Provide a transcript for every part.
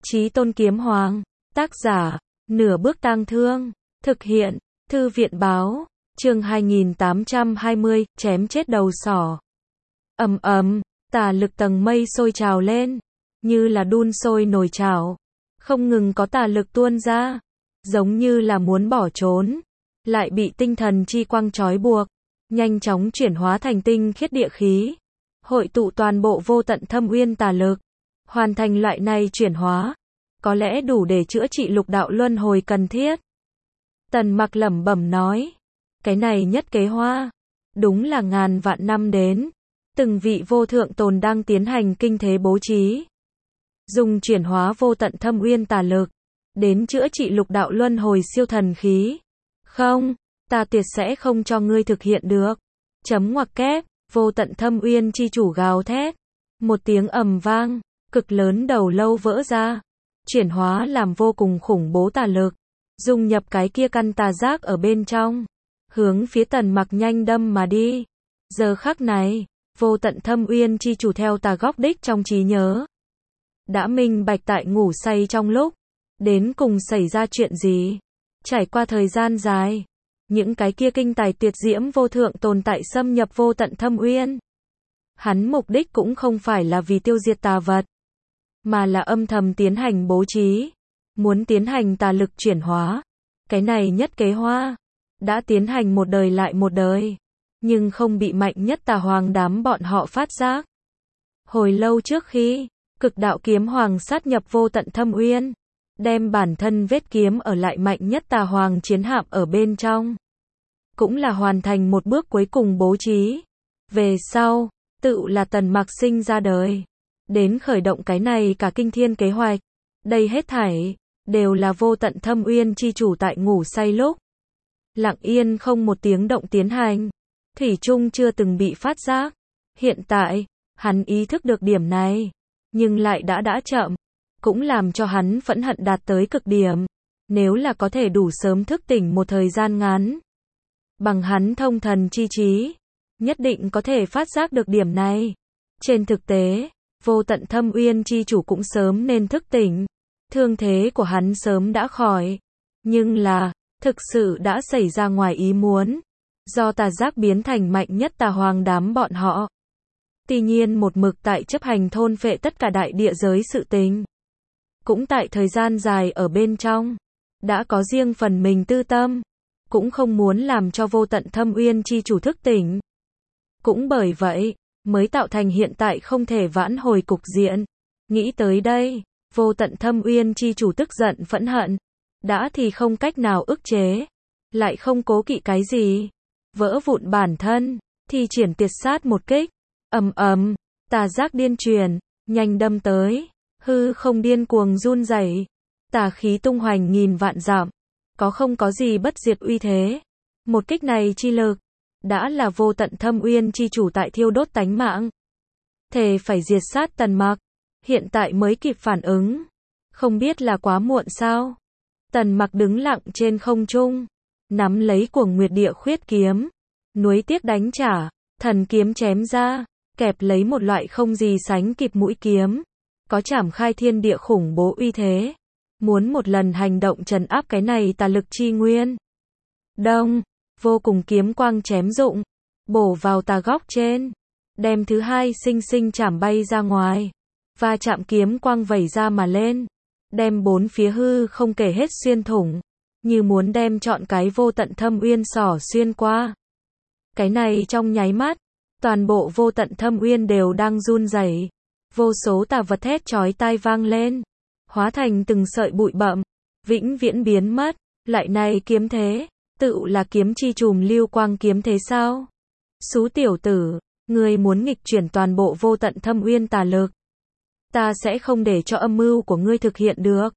Chí Tôn Kiếm Hoàng. Tác giả, Nửa Bước Tang Thương. Thực hiện, Thư viện báo. Chương 2820, chém chết đầu sỏ. Ầm ầm, tà lực tầng mây sôi trào lên, như là đun sôi nồi chảo. Không ngừng có tà lực tuôn ra, giống như là muốn bỏ trốn, lại bị tinh thần chi quang trói buộc, nhanh chóng chuyển hóa thành tinh khiết địa khí, hội tụ toàn bộ vô tận thâm uyên tà lực. Hoàn thành loại này chuyển hóa, có lẽ đủ để chữa trị lục đạo luân hồi cần thiết. Tần Mặc lẩm bẩm nói, cái này nhất kế hoa, đúng là ngàn vạn năm đến, từng vị vô thượng tồn đang tiến hành kinh thế bố trí, dùng chuyển hóa vô tận thâm uyên tà lực, đến chữa trị lục đạo luân hồi siêu thần khí. Không, ta tuyệt sẽ không cho ngươi thực hiện được. Chấm ngoặc kép, vô tận thâm uyên chi chủ gào thét. Một tiếng ầm vang, cực lớn đầu lâu vỡ ra, chuyển hóa làm vô cùng khủng bố tà lực, dung nhập cái kia căn tà giác ở bên trong, hướng phía Tần Mặc nhanh đâm mà đi. Giờ khắc này, vô tận thâm uyên chi chủ theo tà góc đích trong trí nhớ, đã minh bạch tại ngủ say trong lúc, đến cùng xảy ra chuyện gì. Trải qua thời gian dài, những cái kia kinh tài tuyệt diễm vô thượng tồn tại xâm nhập vô tận thâm uyên. Hắn mục đích cũng không phải là vì tiêu diệt tà vật, mà là âm thầm tiến hành bố trí, muốn tiến hành tà lực chuyển hóa. Cái này nhất kế hoa, đã tiến hành một đời lại một đời, nhưng không bị mạnh nhất tà hoàng đám bọn họ phát giác. Hồi lâu trước khi, Cực Đạo Kiếm Hoàng sát nhập vô tận thâm uyên, đem bản thân vết kiếm ở lại mạnh nhất tà hoàng chiến hạm ở bên trong, cũng là hoàn thành một bước cuối cùng bố trí. Về sau, tự là Tần Mặc sinh ra đời, đến khởi động cái này cả kinh thiên kế hoạch. Đây hết thảy đều là vô tận thâm uyên chi chủ tại ngủ say lúc, lặng yên không một tiếng động tiến hành, thủy chung chưa từng bị phát giác. Hiện tại, hắn ý thức được điểm này, nhưng lại đã chậm, cũng làm cho hắn phẫn hận đạt tới cực điểm. Nếu là có thể đủ sớm thức tỉnh một thời gian ngắn, bằng hắn thông thần chi trí, nhất định có thể phát giác được điểm này. Trên thực tế, vô tận thâm uyên chi chủ cũng sớm nên thức tỉnh, thương thế của hắn sớm đã khỏi, nhưng là, thực sự đã xảy ra ngoài ý muốn, do tà giác biến thành mạnh nhất tà hoàng đám bọn họ. Tuy nhiên một mực tại chấp hành thôn phệ tất cả đại địa giới sự tình, cũng tại thời gian dài ở bên trong, đã có riêng phần mình tư tâm, cũng không muốn làm cho vô tận thâm uyên chi chủ thức tỉnh. Cũng bởi vậy, mới tạo thành hiện tại không thể vãn hồi cục diện. Nghĩ tới đây, vô tận thâm uyên chi chủ tức giận phẫn hận, đã thì không cách nào ức chế, lại không cố kỵ cái gì, vỡ vụn bản thân, thì triển tuyệt sát một kích. Ầm ầm, tà giác điên truyền, nhanh đâm tới, hư không điên cuồng run rẩy, tà khí tung hoành nghìn vạn dặm, không có gì bất diệt uy thế. Một kích này chi lực, đã là vô tận thâm uyên chi chủ tại thiêu đốt tánh mạng, thề phải diệt sát Tần Mặc. Hiện tại mới kịp phản ứng, không biết là quá muộn sao. Tần Mặc đứng lặng trên không trung, nắm lấy Cuồng Nguyệt Địa Khuyết kiếm, nuối tiếc đánh trả, thần kiếm chém ra, kẹp lấy một loại không gì sánh kịp mũi kiếm, có chảm khai thiên địa khủng bố uy thế, muốn một lần hành động trấn áp cái này tà lực chi nguyên. Đông, vô cùng kiếm quang chém rụng, bổ vào tà góc trên, đem thứ hai sinh sinh chảm bay ra ngoài, và chạm kiếm quang vẩy ra mà lên, đem bốn phía hư không kể hết xuyên thủng, như muốn đem trọn cái vô tận thâm uyên xỏ xuyên qua. Cái này trong nháy mắt, toàn bộ vô tận thâm uyên đều đang run rẩy, vô số tà vật thét chói tai vang lên, hóa thành từng sợi bụi bặm, vĩnh viễn biến mất. Loại này kiếm thế, tự là kiếm chi trùm lưu quang kiếm thế sao? Xú tiểu tử, ngươi muốn nghịch chuyển toàn bộ vô tận thâm uyên tà lực, ta sẽ không để cho âm mưu của ngươi thực hiện được.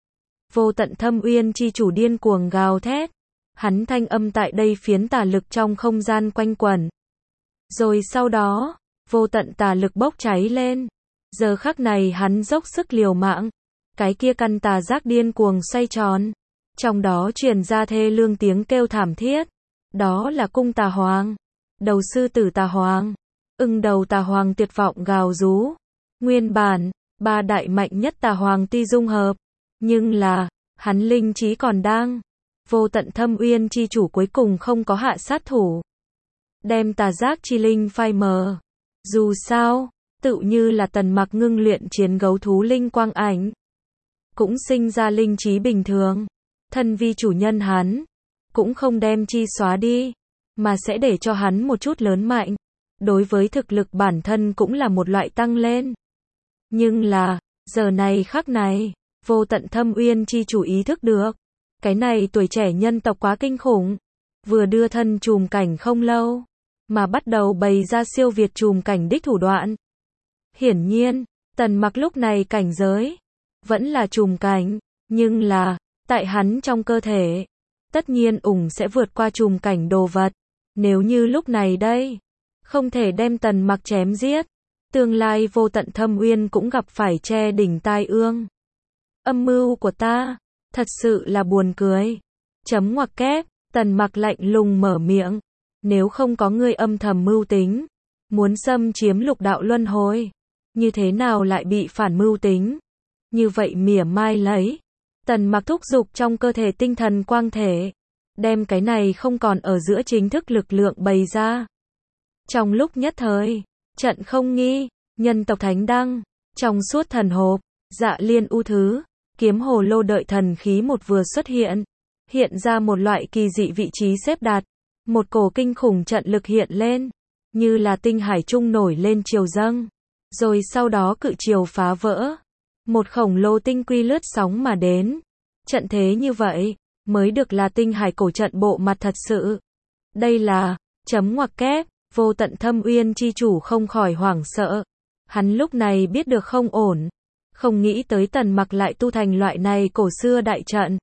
Vô tận thâm uyên chi chủ điên cuồng gào thét, hắn thanh âm tại đây phiến tà lực trong không gian quanh quẩn. Rồi sau đó, vô tận tà lực bốc cháy lên. Giờ khắc này hắn dốc sức liều mạng, cái kia căn tà giác điên cuồng xoay tròn, trong đó truyền ra thê lương tiếng kêu thảm thiết. Đó là cung tà hoàng, đầu sư tử tà hoàng, ưng đầu tà hoàng tuyệt vọng gào rú. Nguyên bản, Ba đại mạnh nhất tà hoàng tuy dung hợp, nhưng là, hắn linh trí còn đang. Vô tận thâm uyên chi chủ cuối cùng không có hạ sát thủ. Đem tà giác chi linh phai mờ. Dù sao, tự như là Tần Mặc ngưng luyện chiến gấu thú linh quang ảnh. Cũng sinh ra linh trí bình thường. Thân vi chủ nhân hắn, cũng không đem chi xóa đi, mà sẽ để cho hắn một chút lớn mạnh. Đối với thực lực bản thân cũng là một loại tăng lên. Nhưng là, giờ này khắc này, vô tận thâm uyên chi chủ ý thức được. Cái này tuổi trẻ nhân tộc quá kinh khủng. Vừa đưa thân trùm cảnh không lâu, mà bắt đầu bày ra siêu việt trùm cảnh đích thủ đoạn. Hiển nhiên, Tần Mặc lúc này cảnh giới, vẫn là trùm cảnh, nhưng là, tại hắn trong cơ thể, tất nhiên sẽ vượt qua trùm cảnh đồ vật. Nếu như lúc này đây, không thể đem Tần Mặc chém giết, tương lai vô tận thâm uyên cũng gặp phải che đỉnh tai ương. Âm mưu của ta, thật sự là buồn cười. Chấm ngoặc kép, Tần Mặc lạnh lùng mở miệng. Nếu không có ngươi âm thầm mưu tính, muốn xâm chiếm lục đạo luân hồi, như thế nào lại bị phản mưu tính? Như vậy mỉa mai lấy. Tần Mặc thúc giục trong cơ thể tinh thần quang thể, đem cái này không còn ở giữa chính thức lực lượng bày ra. Trong lúc nhất thời, trận không nghi, nhân tộc thánh đăng, trong suốt thần hộp, dạ liên u thứ, kiếm hồ lô đợi thần khí một vừa xuất hiện, hiện ra một loại kỳ dị vị trí xếp đặt, một cổ kinh khủng trận lực hiện lên, như là tinh hải trung nổi lên triều dâng, rồi sau đó cự triều phá vỡ, một khổng lồ tinh quy lướt sóng mà đến. Trận thế như vậy, mới được là tinh hải cổ trận bộ mặt thật sự. Đây là, chấm ngoặc kép, vô tận thâm uyên chi chủ không khỏi hoảng sợ. Hắn lúc này biết được không ổn. Không nghĩ tới Tần Mặc lại tu thành loại này cổ xưa đại trận.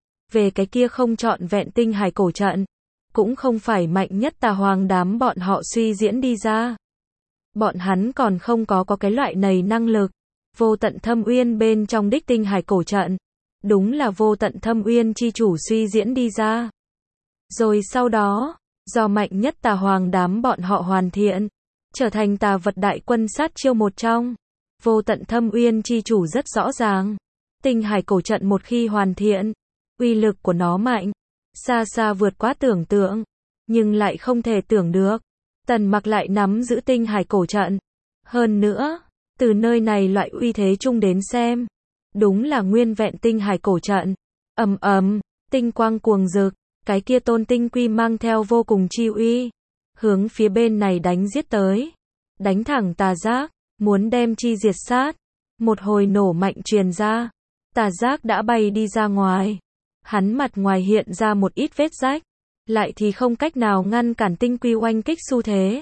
Về cái kia không trọn vẹn tinh hải cổ trận, cũng không phải mạnh nhất tà hoàng đám bọn họ suy diễn đi ra. Bọn hắn còn không có cái loại này năng lực. Vô tận thâm uyên bên trong đích tinh hải cổ trận, đúng là vô tận thâm uyên chi chủ suy diễn đi ra. Rồi sau đó, do mạnh nhất tà hoàng đám bọn họ hoàn thiện, trở thành tà vật đại quân sát chiêu một trong. Vô tận thâm uyên chi chủ rất rõ ràng. Tinh hải cổ trận một khi hoàn thiện, uy lực của nó mạnh, xa xa vượt quá tưởng tượng. Nhưng lại không thể tưởng được, Tần Mặc lại nắm giữ tinh hải cổ trận. Hơn nữa, từ nơi này loại uy thế chung đến xem, đúng là nguyên vẹn tinh hải cổ trận. Ầm ầm, tinh quang cuồng rực, cái kia tôn tinh quy mang theo vô cùng chi uy, hướng phía bên này đánh giết tới, đánh thẳng tà giác, muốn đem chi diệt sát. Một hồi nổ mạnh truyền ra, tà giác đã bay đi ra ngoài. Hắn mặt ngoài hiện ra một ít vết rách, lại thì không cách nào ngăn cản tinh quy oanh kích xu thế.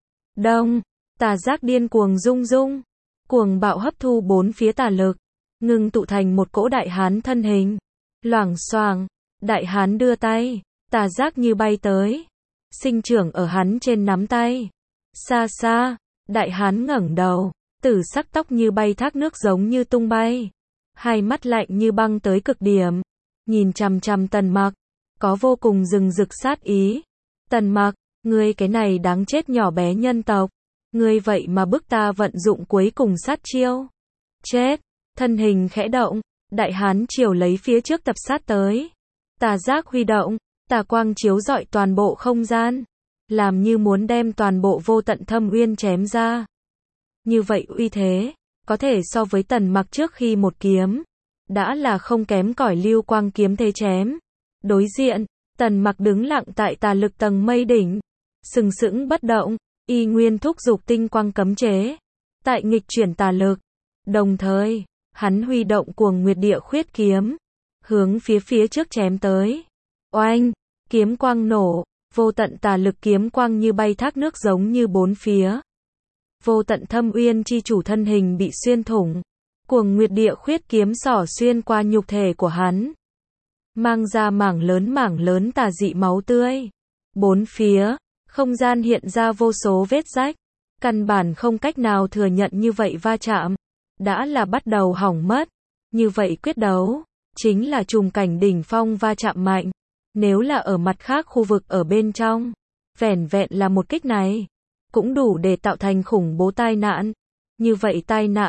Đông, tà giác điên cuồng rung rung, cuồng bạo hấp thu bốn phía tà lực, ngưng tụ thành một cỗ đại hán thân hình. Loảng xoảng, đại hán đưa tay, tà giác như bay tới, sinh trưởng ở hắn trên nắm tay. Xa xa, đại hán ngẩng đầu, tử sắc tóc như bay thác nước giống như tung bay, hai mắt lạnh như băng tới cực điểm, nhìn chằm chằm Tần Mặc, có vô cùng rừng rực sát ý. Tần Mặc, ngươi cái này đáng chết nhỏ bé nhân tộc, ngươi vậy mà bức ta vận dụng cuối cùng sát chiêu. Chết, thân hình khẽ động, đại hán chiều lấy phía trước tập sát tới. Tà giác huy động, tà quang chiếu rọi toàn bộ không gian, làm như muốn đem toàn bộ vô tận thâm uyên chém ra. Như vậy uy thế, có thể so với Tần Mặc trước khi một kiếm, đã là không kém cỏi lưu quang kiếm thế chém. Đối diện, Tần Mặc đứng lặng tại tà lực tầng mây đỉnh, sừng sững bất động, y nguyên thúc giục tinh quang cấm chế, tại nghịch chuyển tà lực. Đồng thời, hắn huy động cuồng nguyệt địa khuyết kiếm, hướng phía trước chém tới. Oanh, kiếm quang nổ, vô tận tà lực kiếm quang như bay thác nước giống như bốn phía. Vô tận thâm uyên chi chủ thân hình bị xuyên thủng, cuồng nguyệt địa khuyết kiếm xỏ xuyên qua nhục thể của hắn, mang ra mảng lớn tà dị máu tươi. Bốn phía, không gian hiện ra vô số vết rách, căn bản không cách nào thừa nhận như vậy va chạm, đã là bắt đầu hỏng mất. Như vậy quyết đấu, chính là trùm cảnh đỉnh phong va chạm mạnh. Nếu là ở mặt khác khu vực ở bên trong, vẻn vẹn là một kích này, cũng đủ để tạo thành khủng bố tai nạn. Như vậy tai nạn,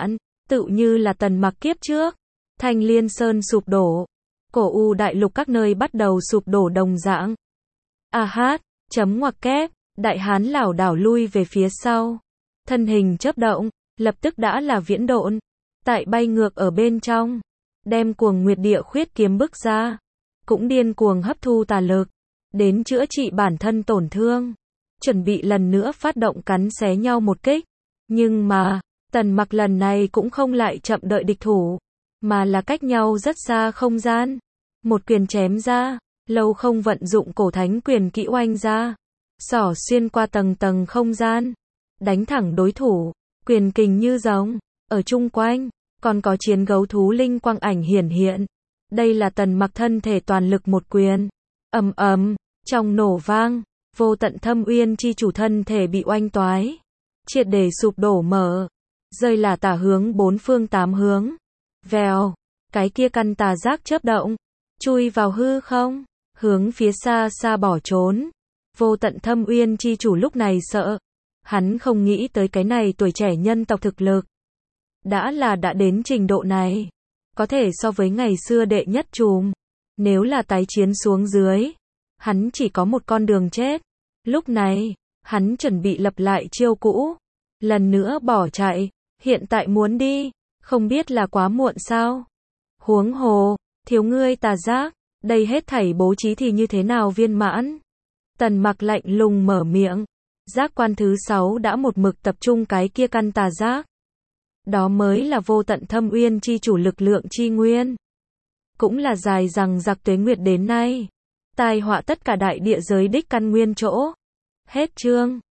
Tự như là Tần Mặc kiếp trước, Thanh Liên Sơn sụp đổ, Cổ U đại lục các nơi bắt đầu sụp đổ đồng dạng. A hát, chấm ngoặc kép, đại hán lảo đảo lui về phía sau. Thân hình chớp động, lập tức đã là viễn độn. Tại bay ngược ở bên trong, đem Cuồng Nguyệt Địa Khuyết kiếm bức ra, cũng điên cuồng hấp thu tà lực, đến chữa trị bản thân tổn thương, chuẩn bị lần nữa phát động cắn xé nhau một kích. Nhưng mà, Tần Mặc lần này cũng không lại chậm đợi địch thủ, mà là cách nhau rất xa không gian. Một quyền chém ra, lâu không vận dụng cổ thánh quyền kỹ oanh ra, xỏ xuyên qua tầng tầng không gian, đánh thẳng đối thủ, quyền kình như rồng, ở chung quanh, còn có chiến gấu thú linh quang ảnh hiển hiện. Đây là Tần Mặc thân thể toàn lực một quyền. Ầm ầm, trong nổ vang, Vô Tận Thâm Uyên chi chủ thân thể bị oanh toái, triệt để sụp đổ mở, rơi là tả hướng bốn phương tám hướng. Vèo, cái kia căn tà giác chớp động, chui vào hư không, hướng phía xa xa bỏ trốn. Vô Tận Thâm Uyên chi chủ lúc này sợ, hắn không nghĩ tới cái này tuổi trẻ nhân tộc thực lực đã đến trình độ này, có thể so với ngày xưa đệ nhất trùm. Nếu là tái chiến xuống dưới, hắn chỉ có một con đường chết. Lúc này, hắn chuẩn bị lập lại chiêu cũ, lần nữa bỏ chạy. Hiện tại muốn đi, không biết là quá muộn sao? Huống hồ, thiếu ngươi tà giác, đây hết thảy bố trí thì như thế nào viên mãn? Tần Mặc lạnh lùng mở miệng. Giác quan thứ 6 đã một mực tập trung cái kia căn tà giác. Đó mới là Vô Tận Thâm Uyên chi chủ lực lượng chi nguyên. Cũng là dài rằng giặc tuế nguyệt đến nay, tai họa tất cả đại địa giới đích căn nguyên chỗ. Hết chương.